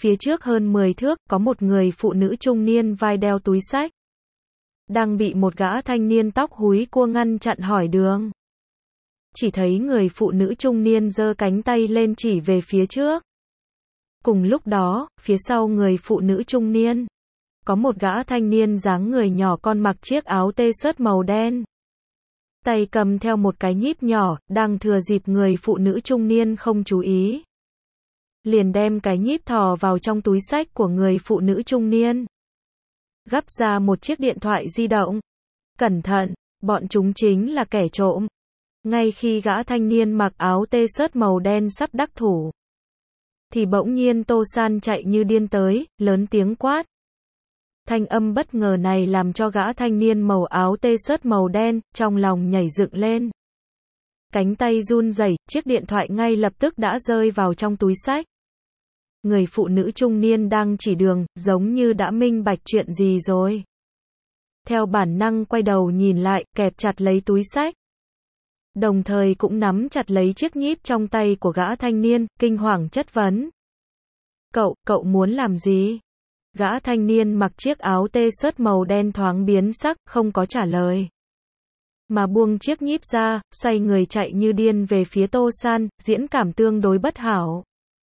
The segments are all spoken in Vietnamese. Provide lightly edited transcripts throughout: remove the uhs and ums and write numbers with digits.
phía trước hơn 10 thước, có một người phụ nữ trung niên vai đeo túi xách. Đang bị một gã thanh niên tóc húi cua ngăn chặn hỏi đường. Chỉ thấy người phụ nữ trung niên giơ cánh tay lên chỉ về phía trước. Cùng lúc đó, phía sau người phụ nữ trung niên, có một gã thanh niên dáng người nhỏ con mặc chiếc áo t-shirt màu đen. Tay cầm theo một cái nhíp nhỏ, đang thừa dịp người phụ nữ trung niên không chú ý. Liền đem cái nhíp thò vào trong túi xách của người phụ nữ trung niên. Gắp ra một chiếc điện thoại di động. Cẩn thận, bọn chúng chính là kẻ trộm. Ngay khi gã thanh niên mặc áo t-shirt màu đen sắp đắc thủ, thì bỗng nhiên Tô San chạy như điên tới, lớn tiếng quát. Thanh âm bất ngờ này làm cho gã thanh niên màu áo t-shirt màu đen, trong lòng nhảy dựng lên. Cánh tay run rẩy, chiếc điện thoại ngay lập tức đã rơi vào trong túi xách. Người phụ nữ trung niên đang chỉ đường, giống như đã minh bạch chuyện gì rồi. Theo bản năng quay đầu nhìn lại, kẹp chặt lấy túi xách. Đồng thời cũng nắm chặt lấy chiếc nhíp trong tay của gã thanh niên, kinh hoàng chất vấn. Cậu muốn làm gì? Gã thanh niên mặc chiếc áo t-shirt màu đen thoáng biến sắc, không có trả lời. Mà buông chiếc nhíp ra, xoay người chạy như điên về phía Tô San, diễn cảm tương đối bất hảo.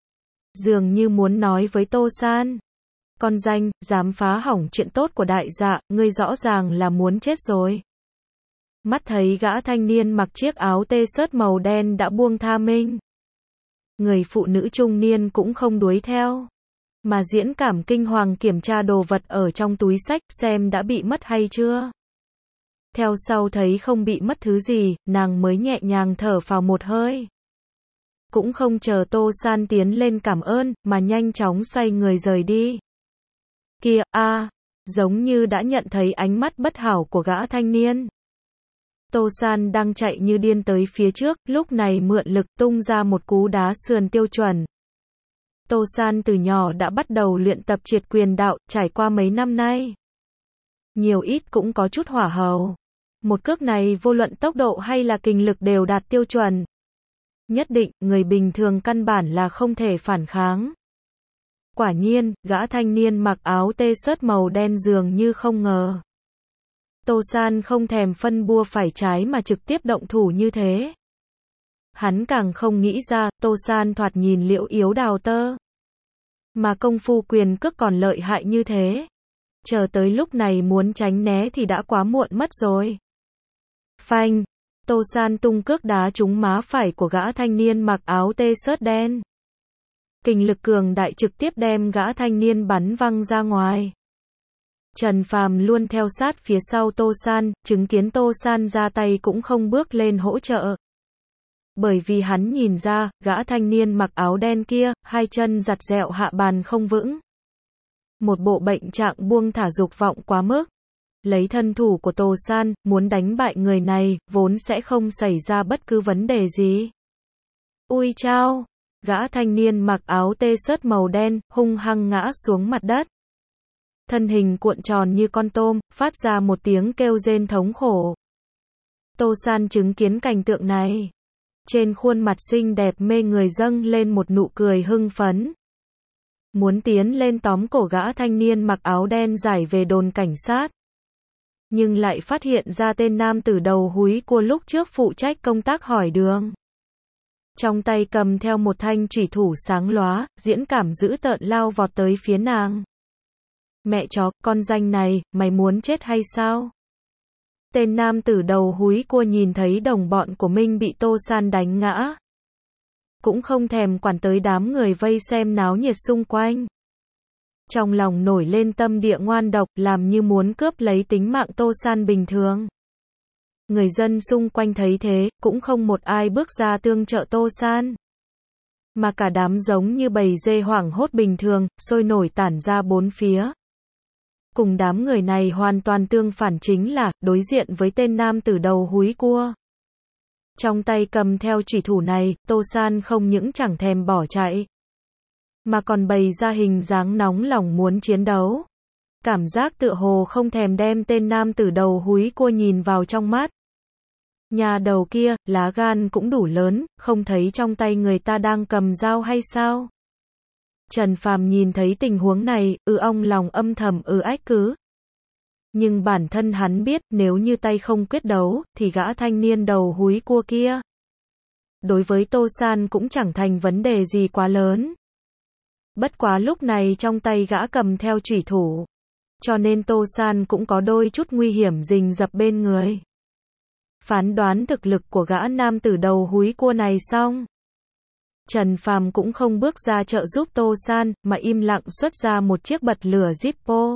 Dường như muốn nói với Tô San. Con danh, dám phá hỏng chuyện tốt của đại dạ, ngươi rõ ràng là muốn chết rồi. Mắt thấy gã thanh niên mặc chiếc áo t-shirt màu đen đã buông tha mình. Người phụ nữ trung niên cũng không đuổi theo. Mà diễn cảm kinh hoàng kiểm tra đồ vật ở trong túi xách xem đã bị mất hay chưa. Theo sau thấy không bị mất thứ gì, nàng mới nhẹ nhàng thở phào một hơi. Cũng không chờ Tô San tiến lên cảm ơn, mà nhanh chóng xoay người rời đi. Kìa, giống như đã nhận thấy ánh mắt bất hảo của gã thanh niên. Tô San đang chạy như điên tới phía trước, lúc này mượn lực tung ra một cú đá sườn tiêu chuẩn. Tô San từ nhỏ đã bắt đầu luyện tập triệt quyền đạo, trải qua mấy năm nay. Nhiều ít cũng có chút hỏa hầu. Một cước này vô luận tốc độ hay là kình lực đều đạt tiêu chuẩn. Nhất định, người bình thường căn bản là không thể phản kháng. Quả nhiên, gã thanh niên mặc áo t-shirt màu đen dường như không ngờ. Tô San không thèm phân bua phải trái mà trực tiếp động thủ như thế. Hắn càng không nghĩ ra, Tô San thoạt nhìn liễu yếu đào tơ. Mà công phu quyền cước còn lợi hại như thế. Chờ tới lúc này muốn tránh né thì đã quá muộn mất rồi. Phanh! Tô San tung cước đá trúng má phải của gã thanh niên mặc áo t-shirt đen. Kình lực cường đại trực tiếp đem gã thanh niên bắn văng ra ngoài. Trần Phàm luôn theo sát phía sau Tô San, chứng kiến Tô San ra tay cũng không bước lên hỗ trợ. Bởi vì hắn nhìn ra, gã thanh niên mặc áo đen kia, hai chân giặt dẹo hạ bàn không vững. Một bộ bệnh trạng buông thả dục vọng quá mức. Lấy thân thủ của Tô San, muốn đánh bại người này, vốn sẽ không xảy ra bất cứ vấn đề gì. Ui chao! Gã thanh niên mặc áo t-shirt màu đen, hung hăng ngã xuống mặt đất. Thân hình cuộn tròn như con tôm, phát ra một tiếng kêu rên thống khổ. Tô San chứng kiến cảnh tượng này. Trên khuôn mặt xinh đẹp mê người dâng lên một nụ cười hưng phấn. Muốn tiến lên tóm cổ gã thanh niên mặc áo đen giải về đồn cảnh sát. Nhưng lại phát hiện ra tên nam tử đầu húi cua lúc trước phụ trách công tác hỏi đường. Trong tay cầm theo một thanh chủy thủ sáng lóa, diễn cảm dữ tợn lao vọt tới phía nàng. Mẹ chó, con danh này, mày muốn chết hay sao? Tên nam tử đầu húi cua nhìn thấy đồng bọn của mình bị Tô San đánh ngã. Cũng không thèm quản tới đám người vây xem náo nhiệt xung quanh. Trong lòng nổi lên tâm địa ngoan độc, làm như muốn cướp lấy tính mạng Tô San bình thường. Người dân xung quanh thấy thế, cũng không một ai bước ra tương trợ Tô San. Mà cả đám giống như bầy dê hoảng hốt bình thường, sôi nổi tản ra bốn phía. Cùng đám người này hoàn toàn tương phản chính là, đối diện với tên nam tử đầu húi cua. Trong tay cầm theo chủy thủ này, Tô San không những chẳng thèm bỏ chạy, mà còn bày ra hình dáng nóng lòng muốn chiến đấu. Cảm giác tựa hồ không thèm đem tên nam tử đầu húi cua nhìn vào trong mắt. Nhà đầu kia, lá gan cũng đủ lớn, không thấy trong tay người ta đang cầm dao hay sao? Trần Phàm nhìn thấy tình huống này, ong lòng âm thầm ách cứ. Nhưng bản thân hắn biết, nếu như tay không quyết đấu, thì gã thanh niên đầu húi cua kia đối với Tô San cũng chẳng thành vấn đề gì quá lớn. Bất quá lúc này trong tay gã cầm theo chủy thủ, cho nên Tô San cũng có đôi chút nguy hiểm rình rập bên người. Phán đoán thực lực của gã nam tử đầu húi cua này xong, Trần Phàm cũng không bước ra trợ giúp Tô San, mà im lặng xuất ra một chiếc bật lửa Zippo.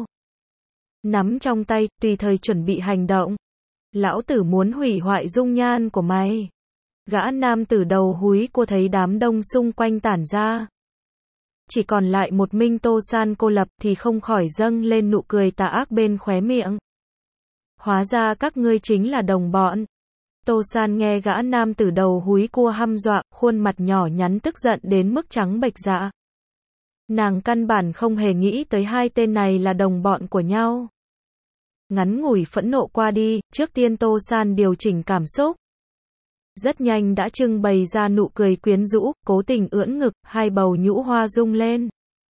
Nắm trong tay, tùy thời chuẩn bị hành động. Lão tử muốn hủy hoại dung nhan của mày. Gã nam tử đầu húi cua thấy đám đông xung quanh tản ra, chỉ còn lại một mình Tô San cô lập thì không khỏi dâng lên nụ cười tà ác bên khóe miệng. Hóa ra các ngươi chính là đồng bọn. Tô San nghe gã nam tử đầu húi cua hăm dọa, khuôn mặt nhỏ nhắn tức giận đến mức trắng bệch dạ. Nàng căn bản không hề nghĩ tới hai tên này là đồng bọn của nhau. Ngắn ngủi phẫn nộ qua đi, trước tiên Tô San điều chỉnh cảm xúc. Rất nhanh đã trưng bày ra nụ cười quyến rũ, cố tình ưỡn ngực, hai bầu nhũ hoa rung lên.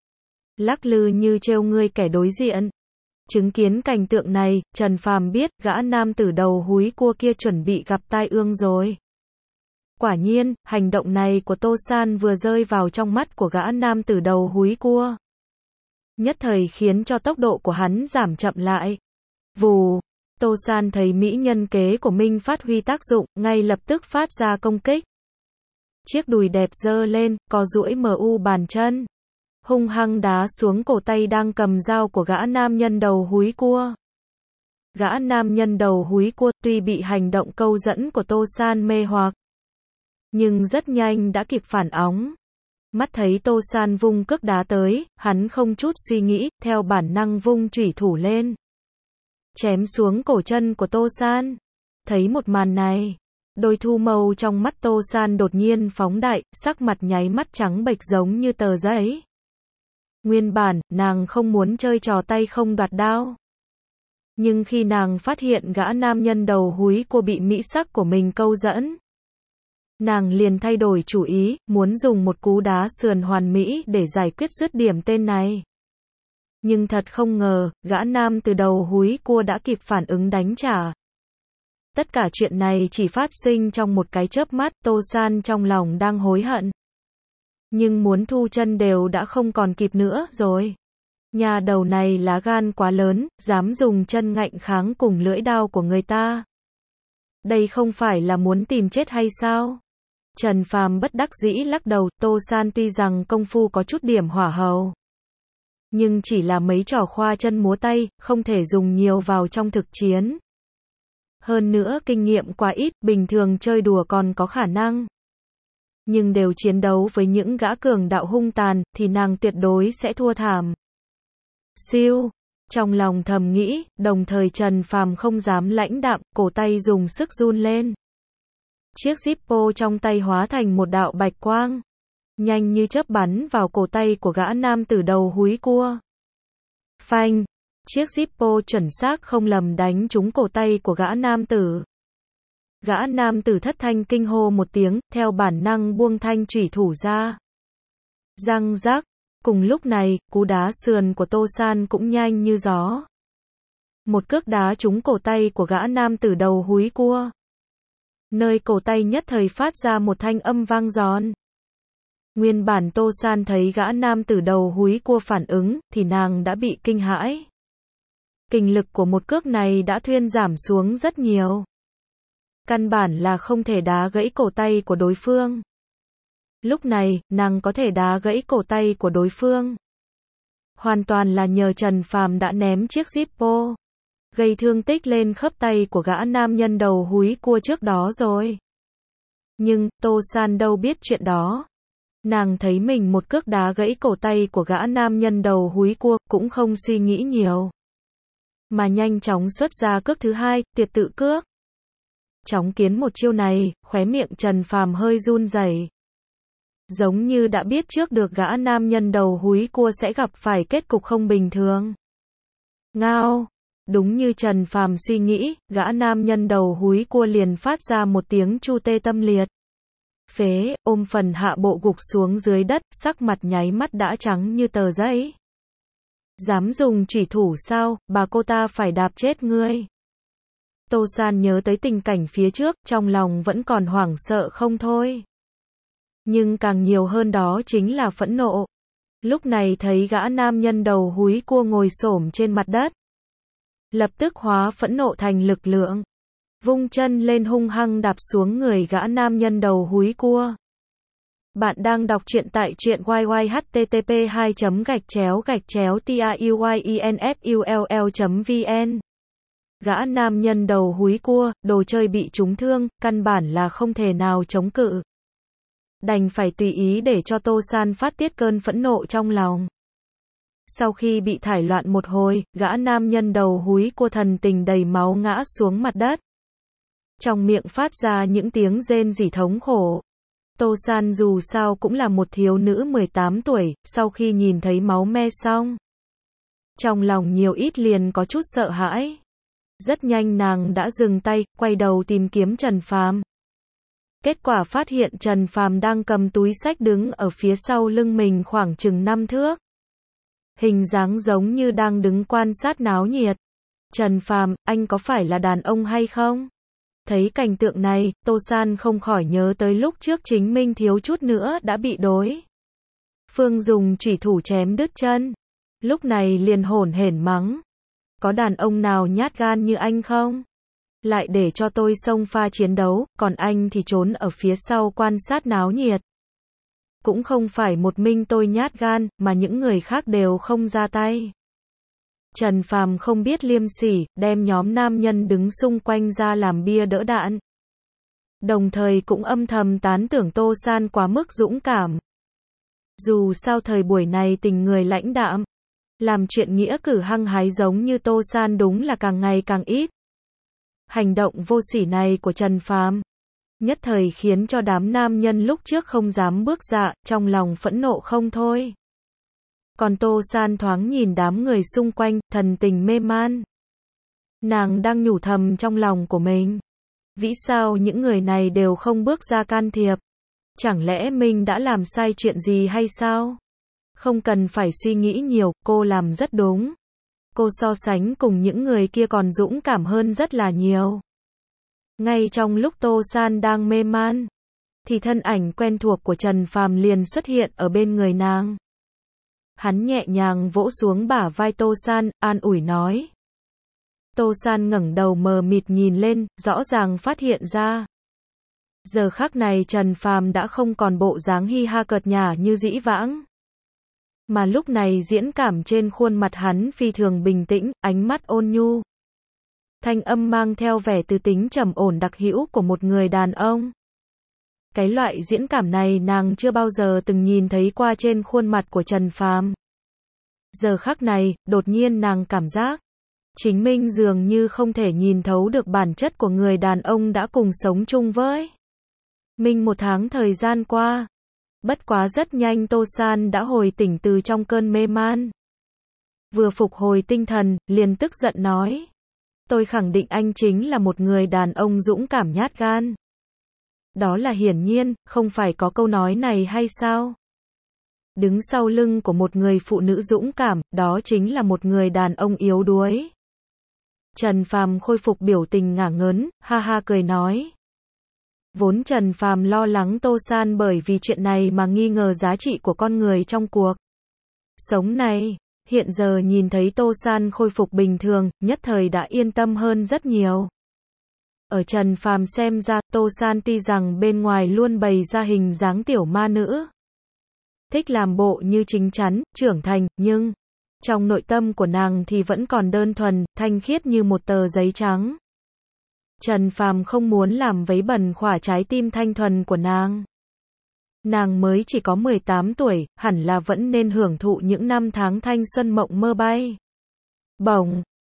Lắc lư như trêu ngươi kẻ đối diện. Chứng kiến cảnh tượng này, Trần Phàm biết, gã nam tử đầu húi cua kia chuẩn bị gặp tai ương rồi. Quả nhiên, hành động này của Tô San vừa rơi vào trong mắt của gã nam tử đầu húi cua, nhất thời khiến cho tốc độ của hắn giảm chậm lại. Vù, Tô San thấy mỹ nhân kế của mình phát huy tác dụng, ngay lập tức phát ra công kích. Chiếc đùi đẹp giơ lên, co duỗi bàn chân, hung hăng đá xuống cổ tay đang cầm dao của gã nam nhân đầu húi cua. Gã nam nhân đầu húi cua tuy bị hành động câu dẫn của Tô San mê hoặc, nhưng rất nhanh đã kịp phản ứng. Mắt thấy Tô San vung cước đá tới, hắn không chút suy nghĩ, theo bản năng vung chủy thủ lên, chém xuống cổ chân của Tô San. Thấy một màn này, đôi thu mâu trong mắt Tô San đột nhiên phóng đại, sắc mặt nháy mắt trắng bệch giống như tờ giấy. Nguyên bản, nàng không muốn chơi trò tay không đoạt đao. Nhưng khi nàng phát hiện gã nam nhân đầu húi cua bị mỹ sắc của mình câu dẫn, nàng liền thay đổi chủ ý, muốn dùng một cú đá sườn hoàn mỹ để giải quyết dứt điểm tên này. Nhưng thật không ngờ, gã nam từ đầu húi cua đã kịp phản ứng đánh trả. Tất cả chuyện này chỉ phát sinh trong một cái chớp mắt, Tô San trong lòng đang hối hận. Nhưng muốn thu chân đều đã không còn kịp nữa rồi. Nhà đầu này lá gan quá lớn, dám dùng chân ngạnh kháng cùng lưỡi đao của người ta. Đây không phải là muốn tìm chết hay sao? Trần Phàm bất đắc dĩ lắc đầu, Tô San tuy rằng công phu có chút điểm hỏa hầu, nhưng chỉ là mấy trò khoa chân múa tay, không thể dùng nhiều vào trong thực chiến. Hơn nữa kinh nghiệm quá ít, bình thường chơi đùa còn có khả năng. Nhưng đều chiến đấu với những gã cường đạo hung tàn, thì nàng tuyệt đối sẽ thua thảm. Siêu, trong lòng thầm nghĩ, đồng thời Trần Phàm không dám lãnh đạm, cổ tay dùng sức run lên. Chiếc Zippo trong tay hóa thành một đạo bạch quang, nhanh như chớp bắn vào cổ tay của gã nam tử đầu húi cua. Phanh, chiếc Zippo chuẩn xác không lầm đánh trúng cổ tay của gã nam tử. Gã nam tử thất thanh kinh hô một tiếng, theo bản năng buông thanh chủy thủ ra. Răng rắc, cùng lúc này, cú đá sườn của Tô San cũng nhanh như gió. Một cước đá trúng cổ tay của gã nam tử đầu húi cua. Nơi cổ tay nhất thời phát ra một thanh âm vang giòn. Nguyên bản Tô San thấy gã nam tử đầu húi cua phản ứng, thì nàng đã bị kinh hãi. Kình lực của một cước này đã thuyên giảm xuống rất nhiều. Căn bản là không thể đá gãy cổ tay của đối phương. Lúc này, nàng có thể đá gãy cổ tay của đối phương, hoàn toàn là nhờ Trần Phàm đã ném chiếc Zippo, gây thương tích lên khớp tay của gã nam nhân đầu húi cua trước đó rồi. Nhưng, Tô San đâu biết chuyện đó. Nàng thấy mình một cước đá gãy cổ tay của gã nam nhân đầu húi cua, cũng không suy nghĩ nhiều, mà nhanh chóng xuất ra cước thứ hai, tuyệt tự cước. Chóng kiến một chiêu này, khóe miệng Trần Phàm hơi run rẩy. Giống như đã biết trước được gã nam nhân đầu húi cua sẽ gặp phải kết cục không bình thường. Ngao, đúng như Trần Phàm suy nghĩ, gã nam nhân đầu húi cua liền phát ra một tiếng chu tê tâm liệt. phế, ôm phần hạ bộ gục xuống dưới đất, sắc mặt nháy mắt đã trắng như tờ giấy. Dám dùng chủy thủ sao, bà cô ta phải đạp chết ngươi. Tô San nhớ tới tình cảnh phía trước, trong lòng vẫn còn hoảng sợ không thôi. Nhưng càng nhiều hơn đó chính là phẫn nộ. Lúc này thấy gã nam nhân đầu húi cua ngồi xổm trên mặt đất. Lập tức hóa phẫn nộ thành lực lượng. Vung chân lên hung hăng đạp xuống người gã nam nhân đầu húi cua. Bạn đang đọc truyện tại truyện http://tauyenfull.vn. Gã nam nhân đầu húi cua, đồ chơi bị trúng thương, căn bản là không thể nào chống cự. Đành phải tùy ý để cho Tô San phát tiết cơn phẫn nộ trong lòng. Sau khi bị thải loạn một hồi, gã nam nhân đầu húi cua thần tình đầy máu ngã xuống mặt đất. Trong miệng phát ra những tiếng rên rỉ thống khổ. Tô San dù sao cũng là một thiếu nữ 18 tuổi, sau khi nhìn thấy máu me xong. Trong lòng nhiều ít liền có chút sợ hãi. Rất nhanh nàng đã dừng tay, quay đầu tìm kiếm Trần Phàm. Kết quả phát hiện Trần Phàm đang cầm túi xách đứng ở phía sau lưng mình khoảng chừng 5 thước. Hình dáng giống như đang đứng quan sát náo nhiệt. Trần Phàm, anh có phải là đàn ông hay không? Thấy cảnh tượng này, Tô San không khỏi nhớ tới lúc trước chính mình thiếu chút nữa đã bị đối phương dùng chủy thủ chém đứt chân. Lúc này liền hổn hển mắng. Có đàn ông nào nhát gan như anh không? Lại để cho tôi xông pha chiến đấu, còn anh thì trốn ở phía sau quan sát náo nhiệt. Cũng không phải một mình tôi nhát gan, mà những người khác đều không ra tay. Trần Phàm không biết liêm sỉ, đem nhóm nam nhân đứng xung quanh ra làm bia đỡ đạn. Đồng thời cũng âm thầm tán thưởng Tô San quá mức dũng cảm. Dù sao thời buổi này tình người lãnh đạm, làm chuyện nghĩa cử hăng hái giống như Tô San đúng là càng ngày càng ít. Hành động vô sỉ này của Trần Phàm nhất thời khiến cho đám nam nhân lúc trước không dám bước ra, trong lòng phẫn nộ không thôi. Còn Tô San thoáng nhìn đám người xung quanh, thần tình mê man. Nàng đang nhủ thầm trong lòng của mình. Vì sao những người này đều không bước ra can thiệp? Chẳng lẽ mình đã làm sai chuyện gì hay sao? Không cần phải suy nghĩ nhiều, cô làm rất đúng. Cô so sánh cùng những người kia còn dũng cảm hơn rất là nhiều. Ngay trong lúc Tô San đang mê man, thì thân ảnh quen thuộc của Trần Phàm liền xuất hiện ở bên người nàng. Hắn nhẹ nhàng vỗ xuống bả vai Tô San, an ủi nói. Tô San ngẩng đầu mờ mịt nhìn lên, rõ ràng phát hiện ra. Giờ khắc này Trần Phàm đã không còn bộ dáng hi ha cợt nhả như dĩ vãng. Mà lúc này diễn cảm trên khuôn mặt hắn phi thường bình tĩnh, ánh mắt ôn nhu. Thanh âm mang theo vẻ tư tính trầm ổn đặc hữu của một người đàn ông. Cái loại diễn cảm này nàng chưa bao giờ từng nhìn thấy qua trên khuôn mặt của Trần Phàm. Giờ khắc này, đột nhiên nàng cảm giác chính mình dường như không thể nhìn thấu được bản chất của người đàn ông đã cùng sống chung với mình một tháng thời gian qua. Bất quá rất nhanh Tô San đã hồi tỉnh từ trong cơn mê man. Vừa phục hồi tinh thần, liền tức giận nói. Tôi khẳng định anh chính là một người đàn ông dũng cảm nhát gan. Đó là hiển nhiên, không phải có câu nói này hay sao? Đứng sau lưng của một người phụ nữ dũng cảm, đó chính là một người đàn ông yếu đuối. Trần Phàm khôi phục biểu tình ngả ngớn, ha ha cười nói. Vốn Trần Phàm lo lắng Tô San bởi vì chuyện này mà nghi ngờ giá trị của con người trong cuộc sống này. Hiện giờ nhìn thấy Tô San khôi phục bình thường, nhất thời đã yên tâm hơn rất nhiều. Ở Trần Phàm xem ra, Tô San tuy rằng bên ngoài luôn bày ra hình dáng tiểu ma nữ, thích làm bộ như chín chắn, trưởng thành, nhưng trong nội tâm của nàng thì vẫn còn đơn thuần, thanh khiết như một tờ giấy trắng. Trần Phàm không muốn làm vấy bẩn khỏa trái tim thanh thuần của nàng. Nàng mới chỉ có 18 tuổi, hẳn là vẫn nên hưởng thụ những năm tháng thanh xuân mộng mơ bay bổng.